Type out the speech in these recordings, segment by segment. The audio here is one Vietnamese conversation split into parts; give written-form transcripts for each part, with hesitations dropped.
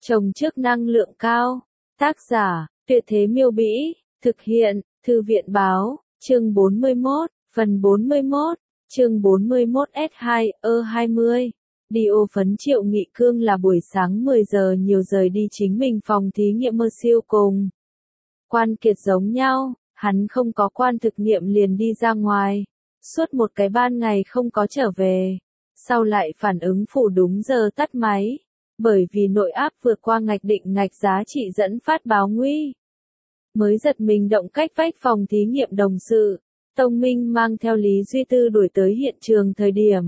Trồng trước năng lượng cao. Tác giả, Tuyệt Thế Miêu Bĩ. Thực hiện, Thư viện Báo. Chương 41, phần 41. Chương 41 S2E20. Đi ô phấn Triệu Nghị Cương là buổi sáng 10 giờ nhiều rời đi chính mình phòng thí nghiệm mơ siêu cùng. Quan Kiệt giống nhau, hắn không có quan thực nghiệm liền đi ra ngoài. Suốt một cái ban ngày không có trở về. Sau lại phản ứng phủ đúng giờ tắt máy. Bởi vì nội áp vượt qua ngạch giá trị dẫn phát báo nguy. Mới giật mình động cách vách phòng thí nghiệm đồng sự. Tông Minh mang theo Lý Duy Tư đuổi tới hiện trường thời điểm.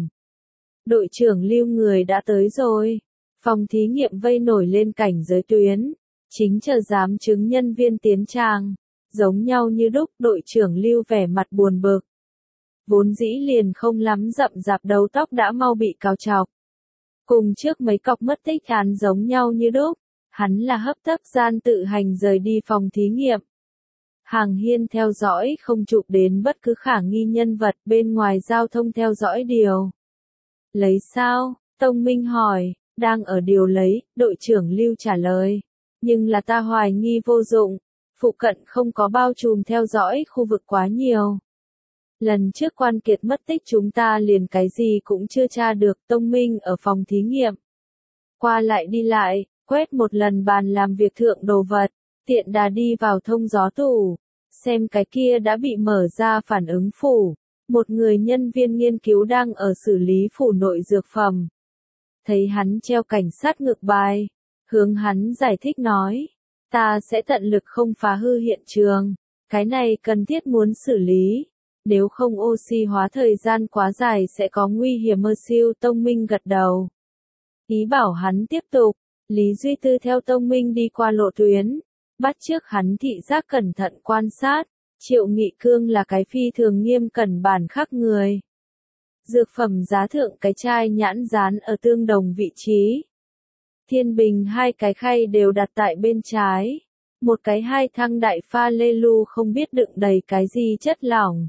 Đội trưởng Lưu người đã tới rồi. Phòng thí nghiệm vây nổi lên cảnh giới tuyến. Chính chờ giám chứng nhân viên tiến tràng. Giống nhau như đúc, đội trưởng Lưu vẻ mặt buồn bực. Vốn dĩ liền không lắm rậm rạp đầu tóc đã mau bị cào chọc. Cùng trước mấy cọc mất tích án giống nhau như đúc. Hắn là hấp tấp gian tự hành rời đi phòng thí nghiệm. Hàng hiên theo dõi không chụp đến bất cứ khả nghi nhân vật, bên ngoài giao thông theo dõi điều. Lấy sao? Tông Minh hỏi. Đang ở điều lấy, đội trưởng Lưu trả lời. Nhưng là ta hoài nghi vô dụng. Phụ cận không có bao trùm theo dõi khu vực quá nhiều. Lần trước Quan Kiệt mất tích chúng ta liền cái gì cũng chưa tra được. Tông Minh ở phòng thí nghiệm. Qua lại đi lại, quét một lần bàn làm việc thượng đồ vật, tiện đà đi vào thông gió tủ. Xem cái kia đã bị mở ra phản ứng phủ. Một người nhân viên nghiên cứu đang ở xử lý phủ nội dược phẩm. Thấy hắn treo cảnh sát ngược bài. Hướng hắn giải thích nói. Ta sẽ tận lực không phá hư hiện trường. Cái này cần thiết muốn xử lý. Nếu không oxy hóa thời gian quá dài sẽ có nguy hiểm. Mơ siêu Tông Minh gật đầu. Ý bảo hắn tiếp tục. Lý Duy Tư theo Tông Minh đi qua lộ tuyến. Bắt trước hắn thị giác cẩn thận quan sát. Triệu Nghị Cương là cái phi thường nghiêm cẩn bản khắc người. Dược phẩm giá thượng cái chai nhãn dán ở tương đồng vị trí. Thiên bình hai cái khay đều đặt tại bên trái. Một cái hai thăng đại pha lê lu không biết đựng đầy cái gì chất lỏng.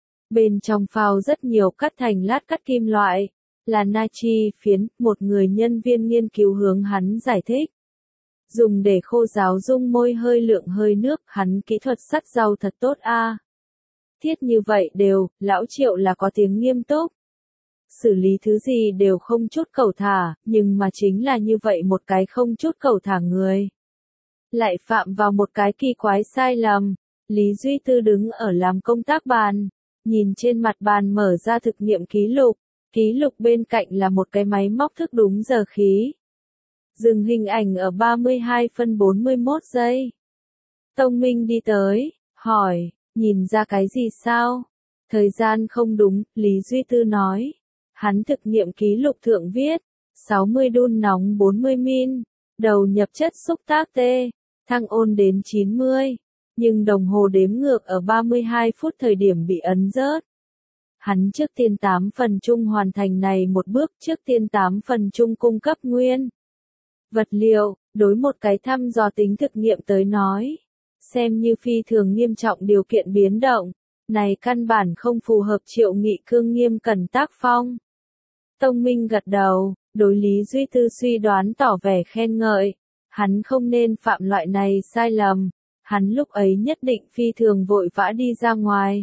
Bên trong phao rất nhiều cắt thành lát cắt kim loại. Là natri phiến, một người nhân viên nghiên cứu hướng hắn giải thích. Dùng để khô ráo dung môi hơi lượng hơi nước, hắn kỹ thuật sắt rau thật tốt a. Thiết như vậy đều, lão Triệu là có tiếng nghiêm túc. Xử lý thứ gì đều không chút cẩu thả, nhưng mà chính là như vậy một cái không chút cẩu thả người. Lại phạm vào một cái kỳ quái sai lầm. Lý Duy Tư đứng ở làm công tác bàn, nhìn trên mặt bàn mở ra thực nghiệm ký lục. Ký lục bên cạnh là một cái máy móc thức đúng giờ khí. Dừng hình ảnh ở 32 phân 41 giây. Tông Minh đi tới, hỏi, nhìn ra cái gì sao? Thời gian không đúng, Lý Duy Tư nói. Hắn thực nghiệm ký lục thượng viết, 60 đun nóng 40 min, đầu nhập chất xúc tác T, thăng ôn đến 90. Nhưng đồng hồ đếm ngược ở 32 phút thời điểm bị ấn rớt. Hắn trước tiên 8 phần chung hoàn thành này một bước, trước tiên 8 phần chung cung cấp nguyên vật liệu, đối một cái thăm dò tính thực nghiệm tới nói. Xem như phi thường nghiêm trọng điều kiện biến động, này căn bản không phù hợp Triệu Nghị Cương nghiêm cẩn tác phong. Tông Minh gật đầu, đối Lý Duy Tư suy đoán tỏ vẻ khen ngợi. Hắn không nên phạm loại này sai lầm, hắn lúc ấy nhất định phi thường vội vã đi ra ngoài.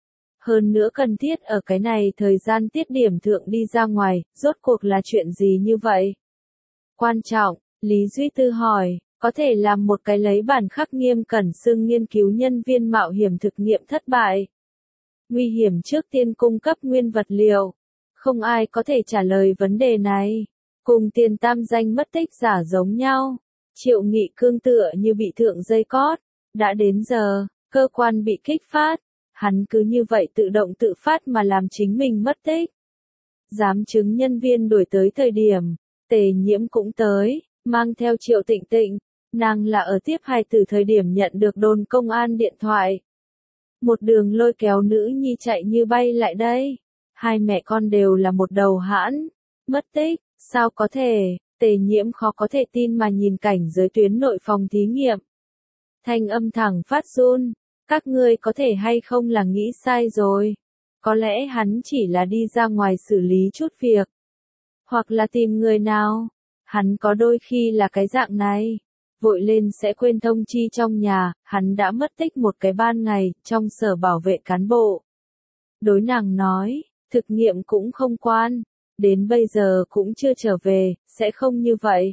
Hơn nữa cần thiết ở cái này thời gian tiết điểm thượng đi ra ngoài, rốt cuộc là chuyện gì như vậy? Quan trọng, Lý Duy Tư hỏi, có thể làm một cái lấy bản khắc nghiêm cẩn xưng nghiên cứu nhân viên mạo hiểm thực nghiệm thất bại. Nguy hiểm trước tiên cung cấp nguyên vật liệu. Không ai có thể trả lời vấn đề này. Cùng tiền tam danh mất tích giả giống nhau. Triệu Nghị Cương tựa như bị thượng dây cót. Đã đến giờ, cơ quan bị kích phát. Hắn cứ như vậy tự động tự phát mà làm chính mình mất tích. Giám chứng nhân viên đuổi tới thời điểm, Tề Nhiễm cũng tới, mang theo Triệu Tịnh Tịnh. Nàng là ở tiếp hài từ thời điểm nhận được đồn công an điện thoại. Một đường lôi kéo nữ nhi chạy như bay lại đây. Hai mẹ con đều là một đầu hãn. Mất tích, sao có thể? Tề Nhiễm khó có thể tin mà nhìn cảnh giới tuyến nội phòng thí nghiệm. Thanh âm thẳng phát run. Các ngươi có thể hay không là nghĩ sai rồi. Có lẽ hắn chỉ là đi ra ngoài xử lý chút việc. Hoặc là tìm người nào. Hắn có đôi khi là cái dạng này. Vội lên sẽ quên thông chi trong nhà, hắn đã mất tích một cái ban ngày, trong sở bảo vệ cán bộ. Đối nàng nói, thực nghiệm cũng không quan, đến bây giờ cũng chưa trở về, sẽ không như vậy.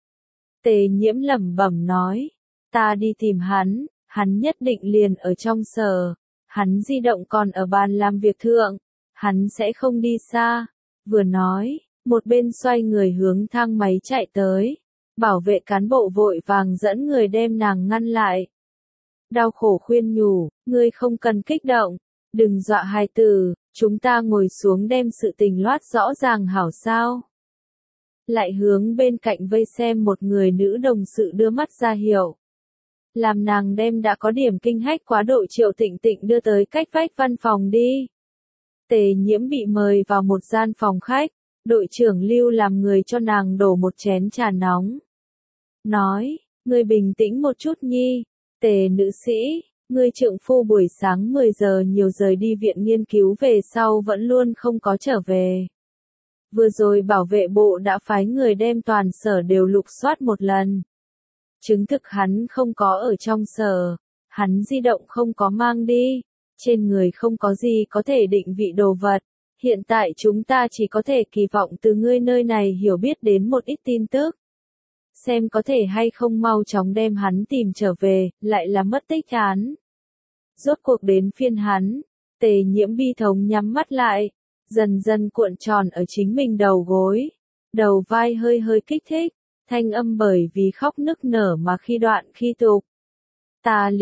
Tề Nhiễm lẩm bẩm nói, ta đi tìm hắn nhất định liền ở trong sở, hắn di động còn ở bàn làm việc thượng, hắn sẽ không đi xa. Vừa nói, một bên xoay người hướng thang máy chạy tới. Bảo vệ cán bộ vội vàng dẫn người đem nàng ngăn lại. Đau khổ khuyên nhủ, ngươi không cần kích động, đừng dọa hài tử, chúng ta ngồi xuống đem sự tình loát rõ ràng hảo sao. Lại hướng bên cạnh vây xem một người nữ đồng sự đưa mắt ra hiệu. Làm nàng đem đã có điểm kinh hách quá độ Triệu Tịnh Tịnh đưa tới cách vách văn phòng đi. Tề Nhiễm bị mời vào một gian phòng khách, đội trưởng Lưu làm người cho nàng đổ một chén trà nóng. Nói, ngươi bình tĩnh một chút nhi, Tề nữ sĩ, ngươi trượng phu buổi sáng 10 giờ nhiều rời đi viện nghiên cứu về sau vẫn luôn không có trở về. Vừa rồi bảo vệ bộ đã phái người đem toàn sở đều lục soát một lần. Chứng thực hắn không có ở trong sở, hắn di động không có mang đi, trên người không có gì có thể định vị đồ vật. Hiện tại chúng ta chỉ có thể kỳ vọng từ ngươi nơi này hiểu biết đến một ít tin tức. Xem có thể hay không mau chóng đem hắn tìm trở về, lại là mất tích án. Rốt cuộc đến phiên hắn, Tề Nhiễm bi thống nhắm mắt lại, dần dần cuộn tròn ở chính mình đầu gối, đầu vai hơi hơi kích thích, thanh âm bởi vì khóc nức nở mà khi đoạn khi tục. Ta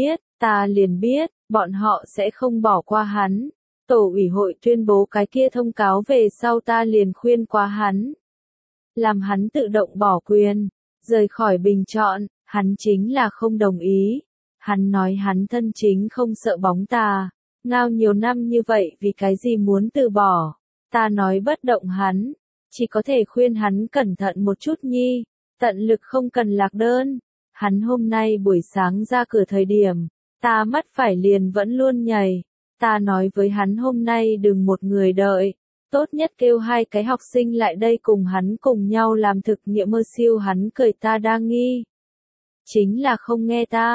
liền biết, bọn họ sẽ không bỏ qua hắn. Tổ ủy hội tuyên bố cái kia thông cáo về sau ta liền khuyên qua hắn. Làm hắn tự động bỏ quyền, rời khỏi bình chọn, hắn chính là không đồng ý. Hắn nói hắn thân chính không sợ bóng tà, ngao nhiều năm như vậy vì cái gì muốn từ bỏ. Ta nói bất động hắn, chỉ có thể khuyên hắn cẩn thận một chút nhi, tận lực không cần lạc đơn. Hắn hôm nay buổi sáng ra cửa thời điểm, ta mắt phải liền vẫn luôn nhảy. Ta nói với hắn hôm nay đừng một người đợi, tốt nhất kêu 2 cái học sinh lại đây cùng hắn cùng nhau làm thực nghiệm mơ siêu. Hắn cười ta đang nghi. Chính là không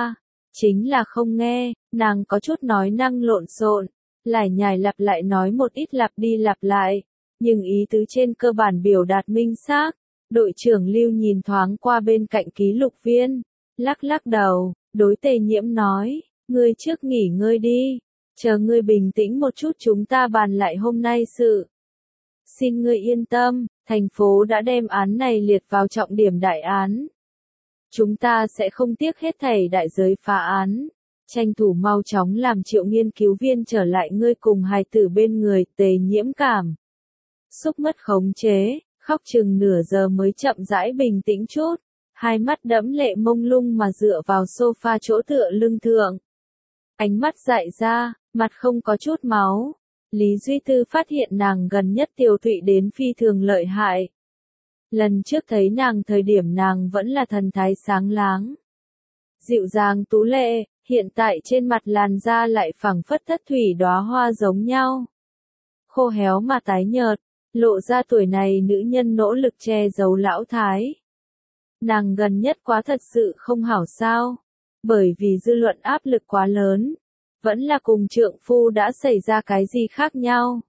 nghe, nàng có chút nói năng lộn xộn, lải nhải lặp lại nói một ít lặp đi lặp lại, nhưng ý tứ trên cơ bản biểu đạt minh xác. Đội trưởng Lưu nhìn thoáng qua bên cạnh ký lục viên, lắc lắc đầu, đối Tề Nhiễm nói, ngươi trước nghỉ ngơi đi. Chờ ngươi bình tĩnh một chút chúng ta bàn lại hôm nay sự. Xin ngươi yên tâm, thành phố đã đem án này liệt vào trọng điểm đại án. Chúng ta sẽ không tiếc hết thảy đại giới phá án. Tranh thủ mau chóng làm Triệu nghiên cứu viên trở lại ngươi cùng hài tử bên người. Tề Nhiễm cảm xúc mất khống chế, khóc chừng nửa giờ mới chậm rãi bình tĩnh chút. Hai mắt đẫm lệ mông lung mà dựa vào sofa chỗ tựa lưng thượng. Ánh mắt dại ra, mặt không có chút máu. Lý Duy Tư phát hiện nàng gần nhất tiêu tụy đến phi thường lợi hại. Lần trước thấy nàng thời điểm nàng vẫn là thần thái sáng láng, dịu dàng tú lệ, hiện tại trên mặt làn da lại phẳng phất thất thủy đóa hoa giống nhau. Khô héo mà tái nhợt, lộ ra tuổi này nữ nhân nỗ lực che giấu lão thái. Nàng gần nhất quá thật sự không hảo sao, bởi vì dư luận áp lực quá lớn. Vẫn là cùng trượng phu đã xảy ra cái gì khác nhau?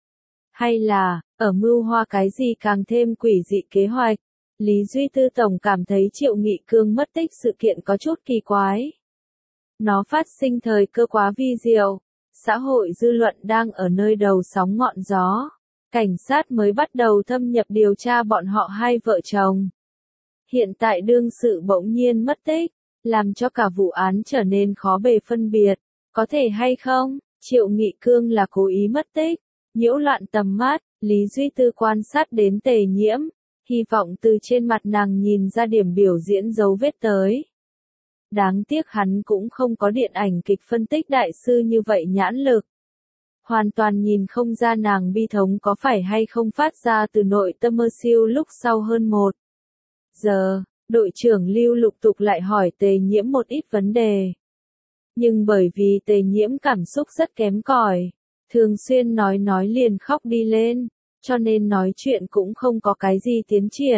Hay là, ở mưu hoa cái gì càng thêm quỷ dị kế hoạch? Lý Duy Tư Tổng cảm thấy Triệu Nghị Cương mất tích sự kiện có chút kỳ quái. Nó phát sinh thời cơ quá vi diệu. Xã hội dư luận đang ở nơi đầu sóng ngọn gió. Cảnh sát mới bắt đầu thâm nhập điều tra bọn họ hai vợ chồng. Hiện tại đương sự bỗng nhiên mất tích, làm cho cả vụ án trở nên khó bề phân biệt. Có thể hay không, Triệu Nghị Cương là cố ý mất tích, nhiễu loạn tầm mắt. Lý Duy Tư quan sát đến Tề Nhiễm, hy vọng từ trên mặt nàng nhìn ra điểm biểu diễn dấu vết tới. Đáng tiếc hắn cũng không có điện ảnh kịch phân tích đại sư như vậy nhãn lực. Hoàn toàn nhìn không ra nàng bi thống có phải hay không phát ra từ nội tâm mơ siêu lúc sau hơn 1 giờ. Đội trưởng Lưu lục tục lại hỏi Tề Nhiễm một ít vấn đề. Nhưng bởi vì Tề Nhiễm cảm xúc rất kém cỏi, thường xuyên nói liền khóc đi lên, cho nên nói chuyện cũng không có cái gì tiến triển.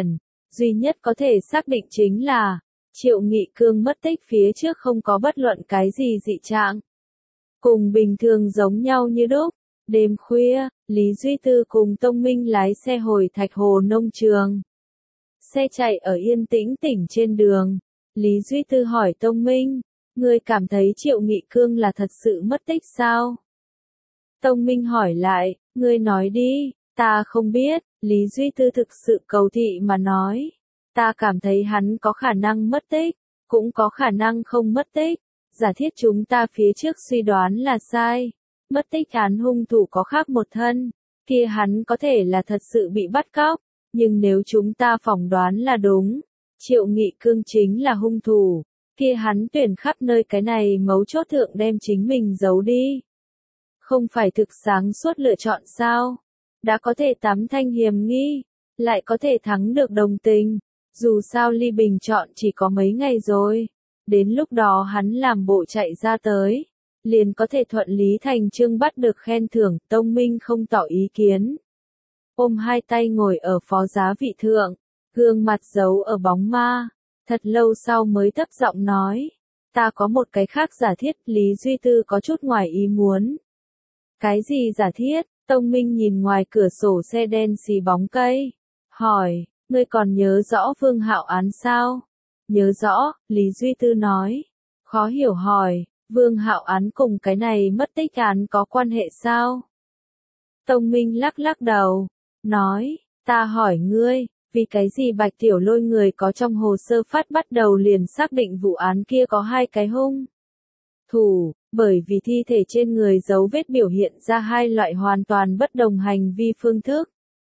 duy nhất có thể xác định chính là, Triệu Nghị Cương mất tích phía trước không có bất luận cái gì dị trạng. Cùng bình thường giống nhau như đúc. Đêm khuya, Lý Duy Tư cùng Tông Minh lái xe hồi Thạch Hồ nông trường. Xe chạy ở yên tĩnh tỉnh trên đường. Lý Duy Tư hỏi Tông Minh, ngươi cảm thấy Triệu Nghị Cương là thật sự mất tích sao? Tông Minh hỏi lại, ngươi nói đi, ta không biết. Lý Duy Tư thực sự cầu thị mà nói. Ta cảm thấy hắn có khả năng mất tích, cũng có khả năng không mất tích. Giả thiết chúng ta phía trước suy đoán là sai. Mất tích án hung thủ có khác một thân, kia hắn có thể là thật sự bị bắt cóc. Nhưng nếu chúng ta phỏng đoán là đúng, Triệu Nghị Cương chính là hung thủ, kia hắn tuyển khắp nơi cái này mấu chốt thượng đem chính mình giấu đi. Không phải thực sáng suốt lựa chọn sao? Đã có thể tắm thanh hiểm nghi, lại có thể thắng được đồng tình. Dù sao ly bình chọn chỉ có mấy ngày rồi. Đến lúc đó hắn làm bộ chạy ra tới, liền có thể thuận lý thành chương bắt được khen thưởng. Tông Minh không tỏ ý kiến. Ôm hai tay ngồi ở phó giá vị thượng, gương mặt giấu ở bóng ma. Thật lâu sau mới thấp giọng nói, ta có một cái khác giả thiết. Lý Duy Tư có chút ngoài ý muốn. Cái gì giả thiết? Tông Minh nhìn ngoài cửa sổ xe đen xì bóng cây, hỏi, ngươi còn nhớ rõ Vương Hạo án sao? Nhớ rõ, Lý Duy Tư nói. Khó hiểu hỏi, Vương Hạo án cùng cái này mất tích án có quan hệ sao? Tông Minh lắc lắc đầu, nói, ta hỏi ngươi, vì cái gì Bạch Tiểu Lôi người có trong hồ sơ phát bắt đầu liền xác định vụ án kia có hai cái hung thủ, bởi vì thi thể trên người dấu vết biểu hiện ra hai loại hoàn toàn bất đồng hành vi phương thức.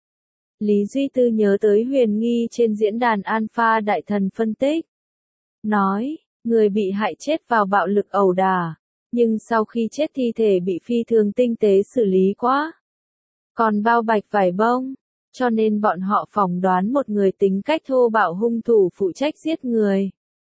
Lý Duy Tư nhớ tới huyền nghi trên diễn đàn Alpha Đại Thần phân tích. Nói, người bị hại chết vào bạo lực ẩu đả, nhưng sau khi chết thi thể bị phi thường tinh tế xử lý quá. Còn bao bạch vải bông, cho nên bọn họ phỏng đoán một người tính cách thô bạo hung thủ phụ trách giết người.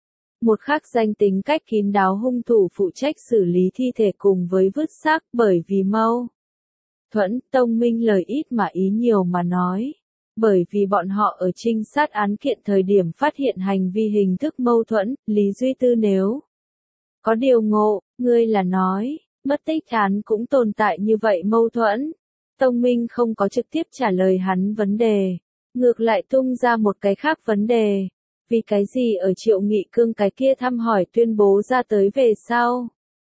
Một khác danh tính cách kín đáo hung thủ phụ trách xử lý thi thể cùng với vứt xác. Bởi vì mâu thuẫn, Tông Minh lời ít mà ý nhiều mà nói. Bởi vì bọn họ ở trinh sát án kiện thời điểm phát hiện hành vi hình thức mâu thuẫn. Lý Duy Tư nếu có điều ngộ, ngươi là nói, mất tích án cũng tồn tại như vậy mâu thuẫn. Tông Minh không có trực tiếp trả lời hắn vấn đề, ngược lại tung ra một cái khác vấn đề. Vì cái gì ở Triệu Nghị Cương cái kia thăm hỏi tuyên bố ra tới về sau,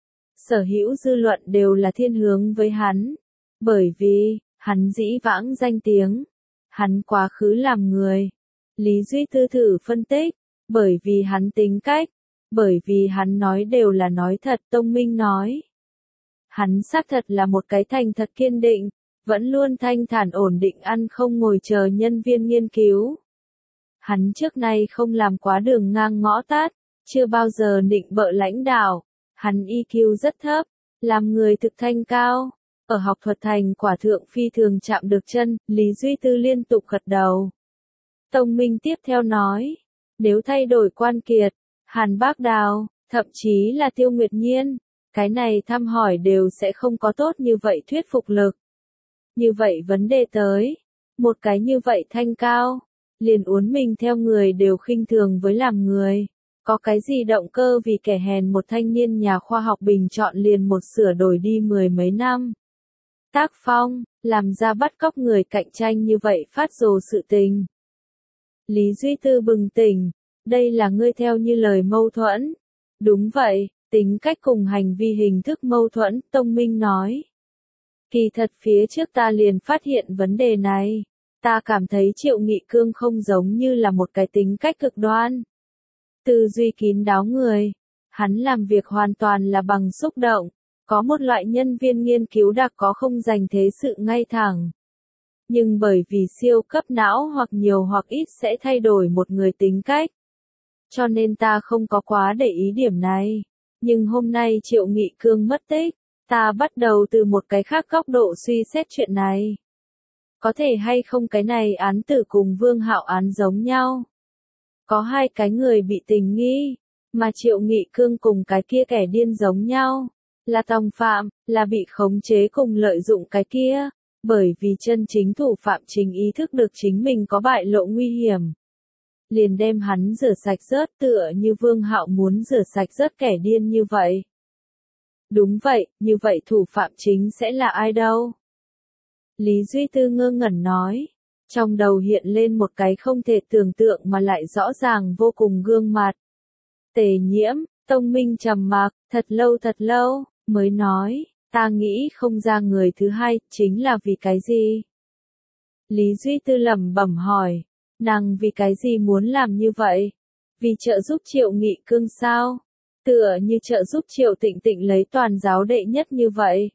sở hữu dư luận đều là thiên hướng với hắn. Bởi vì, hắn dĩ vãng danh tiếng, hắn quá khứ làm người. Lý Duy Tư thử phân tích, bởi vì hắn tính cách, bởi vì hắn nói đều là nói thật. Tông Minh nói, hắn xác thật là một cái thành thật kiên định, vẫn luôn thanh thản ổn định ăn không ngồi chờ nhân viên nghiên cứu. Hắn trước nay không làm quá đường ngang ngõ tát, chưa bao giờ nịnh bợ lãnh đạo. Hắn EQ rất thấp, làm người thực thanh cao. Ở học thuật thành quả thượng phi thường chạm được chân. Lý Duy Tư liên tục gật đầu. Tông Minh tiếp theo nói, nếu thay đổi Quan Kiệt, Hàn Bác Đào, thậm chí là Tiêu Nguyệt Nhiên, cái này thăm hỏi đều sẽ không có tốt như vậy thuyết phục lực. Như vậy vấn đề tới, một cái như vậy thanh cao, liền uốn mình theo người đều khinh thường với làm người. Có cái gì động cơ vì kẻ hèn một thanh niên nhà khoa học bình chọn liền một sửa đổi đi mười mấy năm. Tác phong, làm ra bắt cóc người cạnh tranh như vậy phát rồ sự tình. Lý Duy Tư bừng tỉnh, đây là ngươi theo như lời mâu thuẫn. Đúng vậy, tính cách cùng hành vi hình thức mâu thuẫn. Tông Minh nói. Kỳ thật phía trước ta liền phát hiện vấn đề này. Ta cảm thấy Triệu Nghị Cương không giống như là một cái tính cách cực đoan. Tư duy kín đáo người. Hắn làm việc hoàn toàn là bằng xúc động. Có một loại nhân viên nghiên cứu đặc có không dành thế sự ngay thẳng. Nhưng bởi vì siêu cấp não hoặc nhiều hoặc ít sẽ thay đổi một người tính cách. Cho nên ta không có quá để ý điểm này. Nhưng hôm nay Triệu Nghị Cương mất tích. Ta bắt đầu từ một cái khác góc độ suy xét chuyện này. Có thể hay không cái này án tử cùng Vương Hạo án giống nhau. Có hai cái người bị tình nghi, mà Triệu Nghị Cương cùng cái kia kẻ điên giống nhau. Là tòng phạm, là bị khống chế cùng lợi dụng cái kia. Bởi vì chân chính thủ phạm chính ý thức được chính mình có bại lộ nguy hiểm. liền đem hắn rửa sạch rớt, tựa như Vương Hạo muốn rửa sạch rớt kẻ điên như vậy. Đúng vậy, như vậy thủ phạm chính sẽ là ai đâu? Lý Duy Tư ngơ ngẩn nói. Trong đầu hiện lên một cái không thể tưởng tượng mà lại rõ ràng vô cùng gương mặt. Tề Nhiễm. Tông Minh trầm mặc, thật lâu, mới nói, ta nghĩ không ra người thứ hai, chính là vì cái gì? Lý Duy Tư lẩm bẩm hỏi, nàng vì cái gì muốn làm như vậy? Vì trợ giúp Triệu Nghị Cương sao? Tựa như trợ giúp Triệu Tịnh Tịnh lấy toàn giáo đệ nhất như vậy.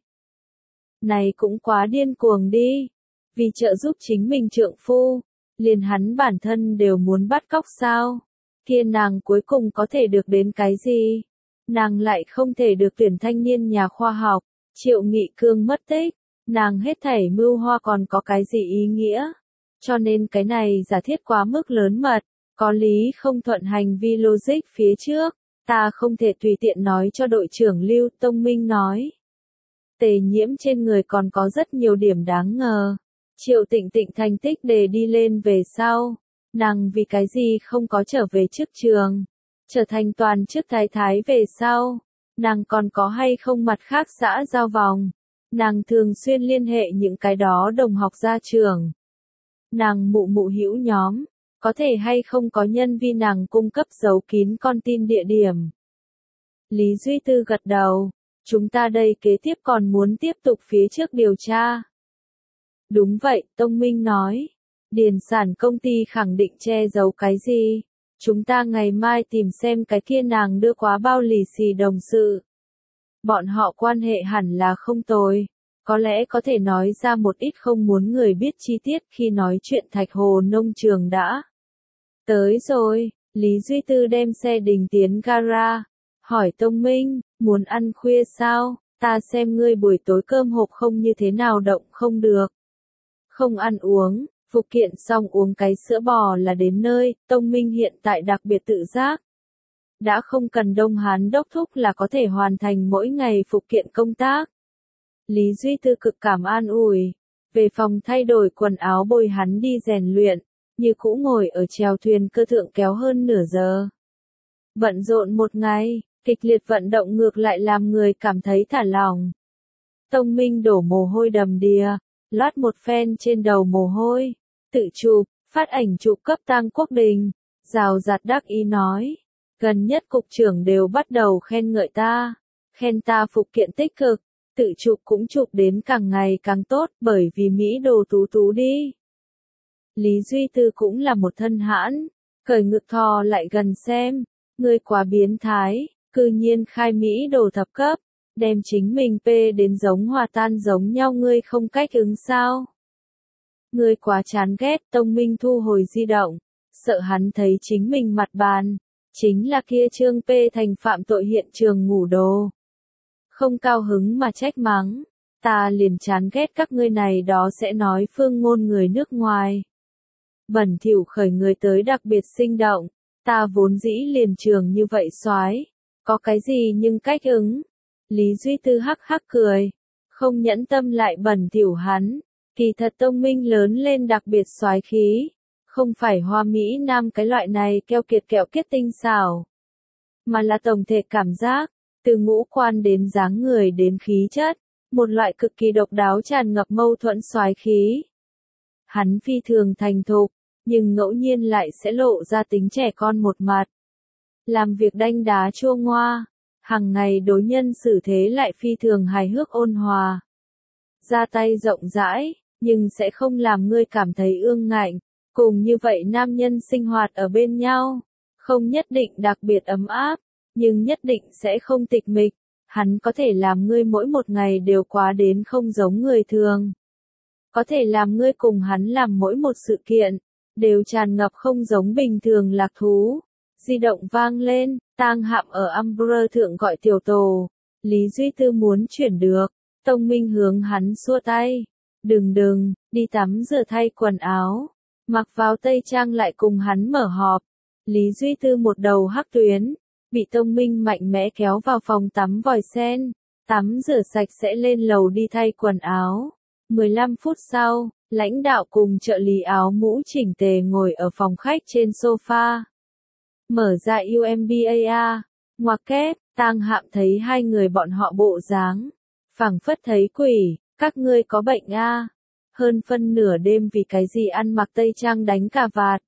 Này cũng quá điên cuồng đi. Vì trợ giúp chính mình trượng phu, liền hắn bản thân đều muốn bắt cóc sao? Kia nàng cuối cùng có thể được đến cái gì? Nàng lại không thể được tuyển thanh niên nhà khoa học, Triệu Nghị Cương mất tích, nàng hết thảy mưu hoa còn có cái gì ý nghĩa? Cho nên cái này giả thiết quá mức lớn mật, có lý không thuận hành vi logic phía trước, ta không thể tùy tiện nói cho đội trưởng Lưu Tông Minh nói. Tề Nhiễm trên người còn có rất nhiều điểm đáng ngờ. Triệu Tịnh Tịnh thành tích đề đi lên về sau, nàng vì cái gì không có trở về trước trường, trở thành toàn chức thái thái về sau, nàng còn có hay không mặt khác xã giao vòng, nàng thường xuyên liên hệ những cái đó đồng học ra trường. Nàng mụ hữu nhóm, có thể hay không có nhân vi nàng cung cấp giấu kín con tin địa điểm. Lý Duy Tư gật đầu, chúng ta đây kế tiếp còn muốn tiếp tục phía trước điều tra. Đúng vậy, Tông Minh nói. Điền sản công ty khẳng định che giấu cái gì? Chúng ta ngày mai tìm xem cái kia nàng đưa quá bao lì xì đồng sự. Bọn họ quan hệ hẳn là không tồi. Có lẽ có thể nói ra một ít không muốn người biết chi tiết khi nói chuyện Thạch Hồ nông trường đã. Tới rồi, Lý Duy Tư đem xe đình tiến gara. Hỏi Tông Minh, muốn ăn khuya sao? Ta xem ngươi buổi tối cơm hộp không như thế nào động không được. Không ăn uống, phục kiện xong uống cái sữa bò là đến nơi, Tông Minh hiện tại đặc biệt tự giác. Đã không cần Đông Hán đốc thúc là có thể hoàn thành mỗi ngày phục kiện công tác. Lý Duy Tư cực cảm an ủi, về phòng thay đổi quần áo bồi hắn đi rèn luyện, như cũ ngồi ở chèo thuyền cơ thượng kéo hơn nửa giờ. Bận rộn một ngày, kịch liệt vận động ngược lại làm người cảm thấy thả lỏng. Tông Minh đổ mồ hôi đầm đìa. Loát một phen trên đầu mồ hôi, tự chụp, phát ảnh chụp cấp Tang Quốc Đình, rào rạt đắc ý nói, gần nhất cục trưởng đều bắt đầu khen ngợi ta, khen ta phục kiện tích cực, tự chụp cũng chụp đến càng ngày càng tốt bởi vì Mỹ đồ tú tú đi. Lý Duy Tư cũng là một thân hãn, cởi ngực thò lại gần xem, ngươi quá biến thái, cư nhiên khai Mỹ đồ thập cấp. Đem chính mình pê đến giống hòa tan giống nhau ngươi không cách ứng sao? Ngươi quá chán ghét, Tông Minh thu hồi di động, sợ hắn thấy chính mình mặt bàn, chính là kia trương pê thành phạm tội hiện trường ngủ đồ. Không cao hứng mà trách mắng, ta liền chán ghét các ngươi này đó sẽ nói phương ngôn người nước ngoài. Bẩn thỉu khởi người tới đặc biệt sinh động, ta vốn dĩ liền trường như vậy soái, có cái gì nhưng cách ứng. Lý Duy Tư hắc hắc cười, không nhẫn tâm lại bẩn thỉu hắn, kỳ thật Tông Minh lớn lên đặc biệt soái khí, không phải hoa Mỹ Nam cái loại này keo kiệt tinh xảo, mà là tổng thể cảm giác, từ ngũ quan đến dáng người đến khí chất, một loại cực kỳ độc đáo tràn ngập mâu thuẫn soái khí. Hắn phi thường thành thục, nhưng ngẫu nhiên lại sẽ lộ ra tính trẻ con một mặt. Làm việc đanh đá chua ngoa. Hằng ngày đối nhân xử thế lại phi thường hài hước ôn hòa. Ra tay rộng rãi, nhưng sẽ không làm ngươi cảm thấy ương ngạnh. Cùng như vậy nam nhân sinh hoạt ở bên nhau, không nhất định đặc biệt ấm áp, nhưng nhất định sẽ không tịch mịch. Hắn có thể làm ngươi mỗi một ngày đều quá đến không giống người thường. Có thể làm ngươi cùng hắn làm mỗi một sự kiện, đều tràn ngập không giống bình thường lạc thú. Di động vang lên, Tang Hạm ở Umbrella thượng gọi tiểu tổ. Lý Duy Tư muốn chuyển được, Tông Minh hướng hắn xua tay. Đừng, đi tắm rửa thay quần áo. Mặc vào tây trang lại cùng hắn mở họp. Lý Duy Tư một đầu hắc tuyến, bị Tông Minh mạnh mẽ kéo vào phòng tắm vòi sen. Tắm rửa sạch sẽ lên lầu đi thay quần áo. 15 phút sau, Lãnh đạo cùng trợ lý áo mũ chỉnh tề ngồi ở phòng khách trên sofa. Mở ra UMBA, ngoặc kép, Tang Hạm thấy hai người bọn họ bộ dáng, phảng phất thấy quỷ, các ngươi có bệnh a? Hơn phân nửa đêm vì cái gì ăn mặc tây trang đánh cà vạt.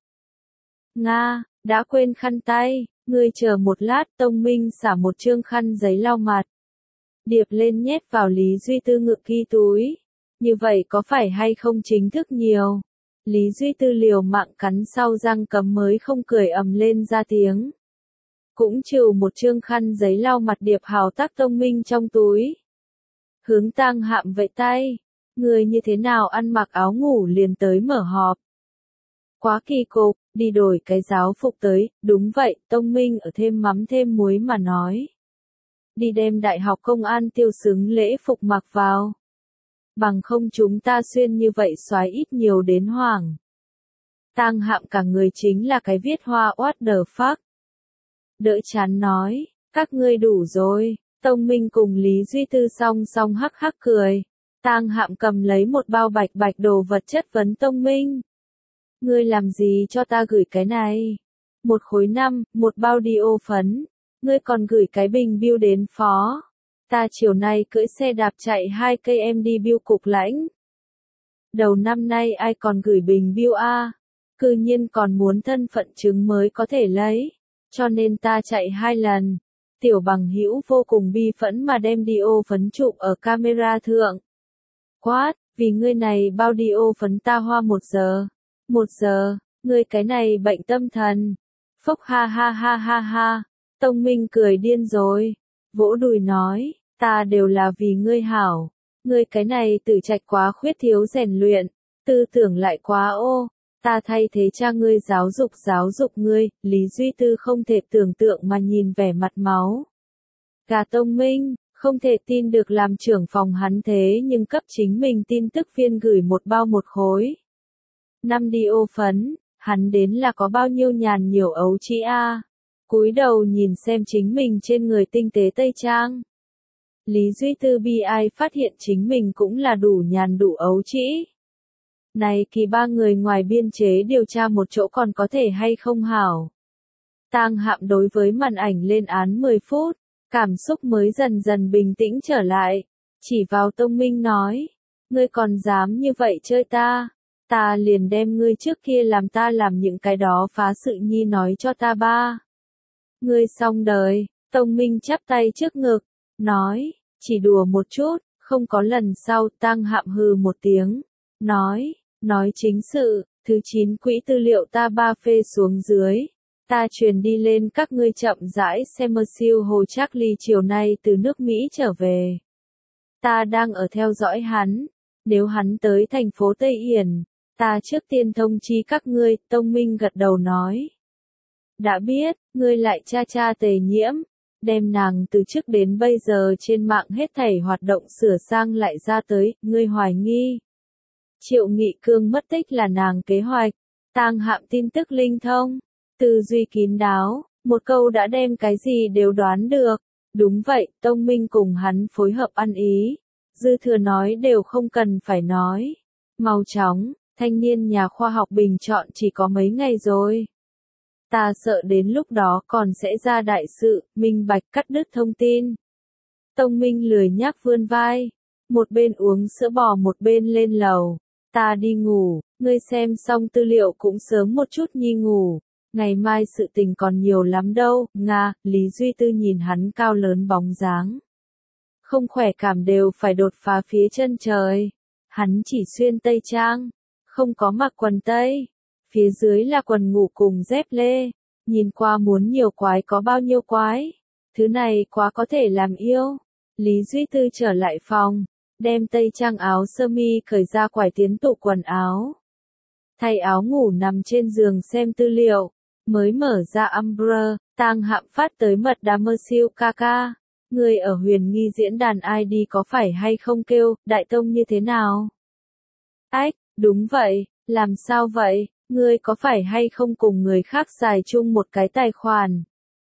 Nga, đã quên khăn tay, ngươi chờ một lát. Tông Minh xả một trương khăn giấy lau mặt. Điệp lên nhét vào Lý Duy Tư ngực ghi túi. Như vậy có phải hay không chính thức nhiều? Lý Duy Tư liều mạng cắn sau răng cấm mới không cười ầm lên ra tiếng. Cũng trừ một trương khăn giấy lau mặt Điệp hào tác Tông Minh trong túi. Hướng Tang Hạm vẫy tay. Người như thế nào ăn mặc áo ngủ liền tới mở họp. Quá kỳ cục, đi đổi cái giáo phục tới. Đúng vậy, Tông Minh ở thêm mắm thêm muối mà nói. Đi đem đại học công an tiêu xứng lễ phục mặc vào. Bằng không chúng ta xuyên như vậy soái ít nhiều đến hoảng. Tang Hạm cả người chính là cái viết hoa what the fuck. Đỡ chán nói, các ngươi đủ rồi. Tông Minh cùng Lý Duy Tư song song hắc hắc cười. Tang Hạm cầm lấy một bao bạch bạch đồ vật chất vấn Tông Minh. Ngươi làm gì cho ta gửi cái này? Một khối 5, một bao đi ô phấn. Ngươi còn gửi cái bình bưu đến phó. Ta chiều nay cưỡi xe đạp chạy 2 cây em đi bưu cục lãnh. Đầu năm nay ai còn gửi bình bưu a? Cư nhiên còn muốn thân phận chứng mới có thể lấy. Cho nên ta chạy 2 lần. Tiểu Bằng Hữu vô cùng bi phẫn mà đem đi ô phấn chụp ở camera thượng. Quát, vì ngươi này bao đi ô phấn ta hoa 1 giờ. 1 giờ, ngươi cái này bệnh tâm thần. Phốc ha ha ha ha ha. Tông Minh cười điên rồi. Vỗ đùi nói, ta đều là vì ngươi hảo. Ngươi cái này tử trạch quá khuyết thiếu rèn luyện. Tư tưởng lại quá ô. Ta thay thế cha ngươi giáo dục ngươi. Lý Duy Tư không thể tưởng tượng mà nhìn vẻ mặt máu. Gà Tông Minh, không thể tin được làm trưởng phòng hắn thế nhưng cấp chính mình tin tức viên gửi một bao một khối. 5 đi ô phấn, hắn đến là có bao nhiêu nhàn nhiều ấu trĩ a. Cúi đầu nhìn xem chính mình trên người tinh tế tây trang. Lý Duy Tư bi ai phát hiện chính mình cũng là đủ nhàn đủ ấu trĩ. Này kỳ 3 người ngoài biên chế điều tra một chỗ còn có thể hay không hảo. Tang Hạm đối với màn ảnh lên án 10 phút, cảm xúc mới dần dần bình tĩnh trở lại. Chỉ vào Tông Minh nói, ngươi còn dám như vậy chơi ta. Ta liền đem ngươi trước kia làm ta làm những cái đó phá sự nhi nói cho ta ba. Ngươi xong đời. Tông Minh chắp tay trước ngực, nói, chỉ đùa một chút, không có lần sau. Tang Hạm hừ một tiếng, nói chính sự. Thứ 9 quỹ tư liệu ta ba phê xuống dưới. Ta truyền đi lên các ngươi chậm rãi xem. Siêu Hồ Charlie chiều nay từ nước Mỹ trở về. Ta đang ở theo dõi hắn. Nếu hắn tới thành phố Tây Yển, ta trước tiên thông chi các ngươi. Tông Minh gật đầu nói. Đã biết, ngươi lại cha Tề Nhiễm. Đem nàng từ trước đến bây giờ trên mạng hết thảy hoạt động sửa sang lại ra tới. Ngươi hoài nghi. Triệu Nghị Cương mất tích là nàng kế hoạch. Tang Hạm tin tức linh thông. Tư duy kín đáo, một câu đã đem cái gì đều đoán được. Đúng vậy, Tông Minh cùng hắn phối hợp ăn ý. Dư thừa nói đều không cần phải nói. Mau chóng, thanh niên nhà khoa học bình chọn chỉ có mấy ngày rồi. Ta sợ đến lúc đó còn sẽ ra đại sự, minh bạch cắt đứt thông tin. Tông Minh lười nhác vươn vai. Một bên uống sữa bò một bên lên lầu. Ta đi ngủ, ngươi xem xong tư liệu cũng sớm một chút nhi ngủ. Ngày mai sự tình còn nhiều lắm đâu. Nga, Lý Duy Tư nhìn hắn cao lớn bóng dáng. Không khỏe cảm đều phải đột phá phía chân trời. Hắn chỉ xuyên tây trang, không có mặc quần tây. Phía dưới là quần ngủ cùng dép lê. Nhìn qua muốn nhiều quái có bao nhiêu quái. Thứ này quá có thể làm yêu. Lý Duy Tư trở lại phòng, đem tây trang áo sơ mi cởi ra quải tiến tủ quần áo. Thay áo ngủ nằm trên giường xem tư liệu. Mới mở ra Umbra, Tang Hạm phát tới mật đàm siêu ca ca. Người ở Huyền Nghi diễn đàn ID có phải hay không kêu, Đại Tông như thế nào? Ách, đúng vậy, làm sao vậy, ngươi có phải hay không cùng người khác xài chung một cái tài khoản?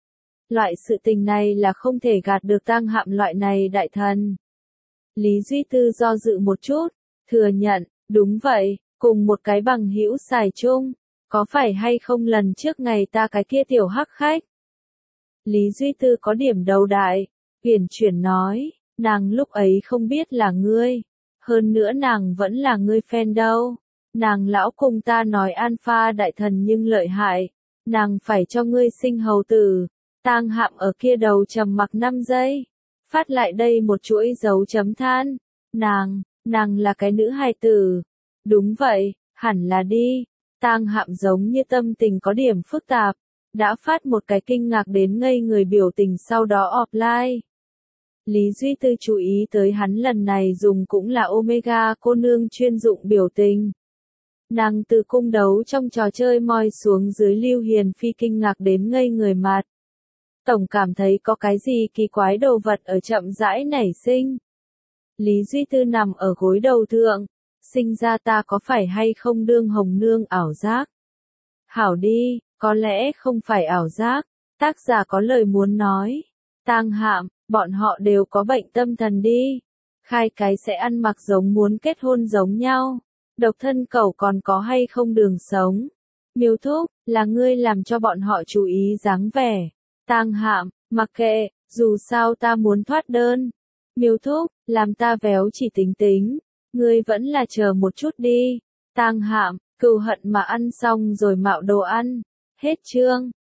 Loại sự tình này là không thể gạt được Tang Hạm loại này đại thần. Lý Duy Tư do dự một chút, thừa nhận, Đúng vậy, cùng một cái bằng hữu xài chung, có phải hay không lần trước ngày ta cái kia tiểu hắc khách? Lý Duy Tư có điểm đầu đại, uyển chuyển nói, nàng lúc ấy không biết là ngươi, hơn nữa nàng vẫn là ngươi fan đâu. Nàng lão cùng ta nói Alpha đại thần nhưng lợi hại, nàng phải cho ngươi sinh hầu tử. Tang Hạm ở kia đầu trầm mặc 5 giây, phát lại đây một chuỗi dấu chấm than. Nàng là cái nữ hài tử. Đúng vậy, hẳn là đi. Tang Hạm giống như tâm tình có điểm phức tạp, đã phát một cái kinh ngạc đến ngây người biểu tình sau đó offline. Lý Duy Tư chú ý tới hắn lần này dùng cũng là Omega cô nương chuyên dụng biểu tình. Nàng từ cung đấu trong trò chơi moi xuống dưới Lưu Hiền Phi kinh ngạc đến ngây người mặt. Tổng cảm thấy có cái gì kỳ quái đồ vật ở chậm rãi nảy sinh. Lý Duy Tư nằm ở gối đầu thượng, sinh ra ta có phải hay không đương hồng nương ảo giác? Hảo đi, có lẽ không phải ảo giác, tác giả có lời muốn nói. Tang Hạm, bọn họ đều có bệnh tâm thần đi. Khai cái sẽ ăn mặc giống muốn kết hôn giống nhau. Độc thân cẩu còn có hay không đường sống. Miêu Thúc, là ngươi làm cho bọn họ chú ý dáng vẻ. Tang Hạm, mặc kệ, dù sao ta muốn thoát đơn. Miêu Thúc, làm ta véo chỉ tính tính. Ngươi vẫn là chờ một chút đi. Tang Hạm, cừu hận mà ăn xong rồi mạo đồ ăn. Hết chương.